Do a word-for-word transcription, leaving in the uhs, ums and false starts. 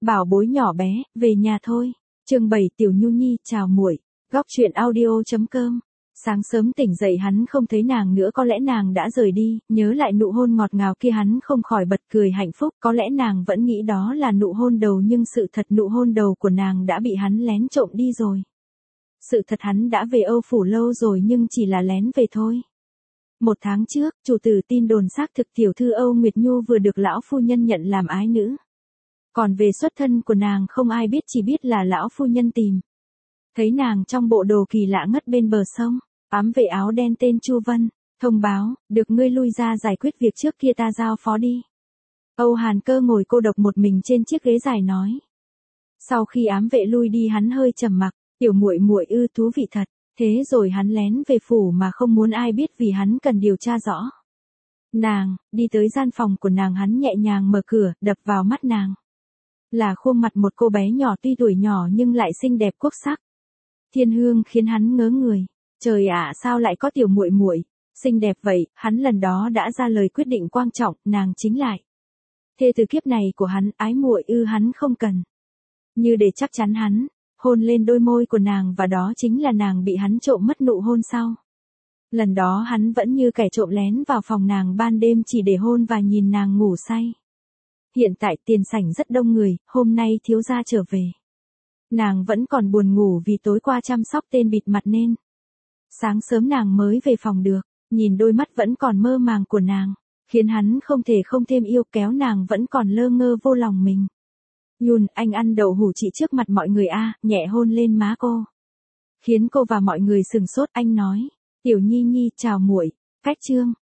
Bảo bối nhỏ bé, về nhà thôi. Chương bảy Tiểu Nhu Nhi chào muội. Góc truyện audio chấm com. Sáng sớm tỉnh dậy hắn không thấy nàng nữa, có lẽ nàng đã rời đi, nhớ lại nụ hôn ngọt ngào kia hắn không khỏi bật cười hạnh phúc, có lẽ nàng vẫn nghĩ đó là nụ hôn đầu nhưng sự thật nụ hôn đầu của nàng đã bị hắn lén trộm đi rồi. Sự thật hắn đã về Âu Phủ lâu rồi nhưng chỉ là lén về thôi. Một tháng trước, chủ tử tin đồn xác thực tiểu thư Âu Nguyệt Nhu vừa được lão phu nhân nhận làm ái nữ. Còn về xuất thân của nàng không ai biết, chỉ biết là lão phu nhân tìm. Thấy nàng trong bộ đồ kỳ lạ ngất bên bờ sông, ám vệ áo đen tên Chu Vân, thông báo, được ngươi lui ra giải quyết việc trước kia ta giao phó đi. Âu Hàn Cơ ngồi cô độc một mình trên chiếc ghế dài nói. Sau khi ám vệ lui đi hắn hơi trầm mặc, tiểu muội muội ư thú vị thật, thế rồi hắn lén về phủ mà không muốn ai biết vì hắn cần điều tra rõ. Nàng, đi tới gian phòng của nàng hắn nhẹ nhàng mở cửa, đập vào mắt nàng. Là khuôn mặt một cô bé nhỏ tuy tuổi nhỏ nhưng lại xinh đẹp quốc sắc. Thiên hương khiến hắn ngớ người, trời ạ sao lại có tiểu muội muội xinh đẹp vậy, hắn lần đó đã ra lời quyết định quan trọng, nàng chính lại. Thê từ kiếp này của hắn, ái muội ư hắn không cần. Như để chắc chắn hắn, hôn lên đôi môi của nàng và đó chính là nàng bị hắn trộm mất nụ hôn sau. Lần đó hắn vẫn như kẻ trộm lén vào phòng nàng ban đêm chỉ để hôn và nhìn nàng ngủ say. Hiện tại tiền sảnh rất đông người, hôm nay thiếu gia trở về. Nàng vẫn còn buồn ngủ vì tối qua chăm sóc tên bịt mặt nên. Sáng sớm nàng mới về phòng được, nhìn đôi mắt vẫn còn mơ màng của nàng, khiến hắn không thể không thêm yêu, kéo nàng vẫn còn lơ ngơ vô lòng mình. Yun, anh ăn đậu hủ chị trước mặt mọi người a, nhẹ hôn lên má cô. Khiến cô và mọi người sừng sốt, anh nói, Tiểu Nhi Nhi chào muội, cách chương.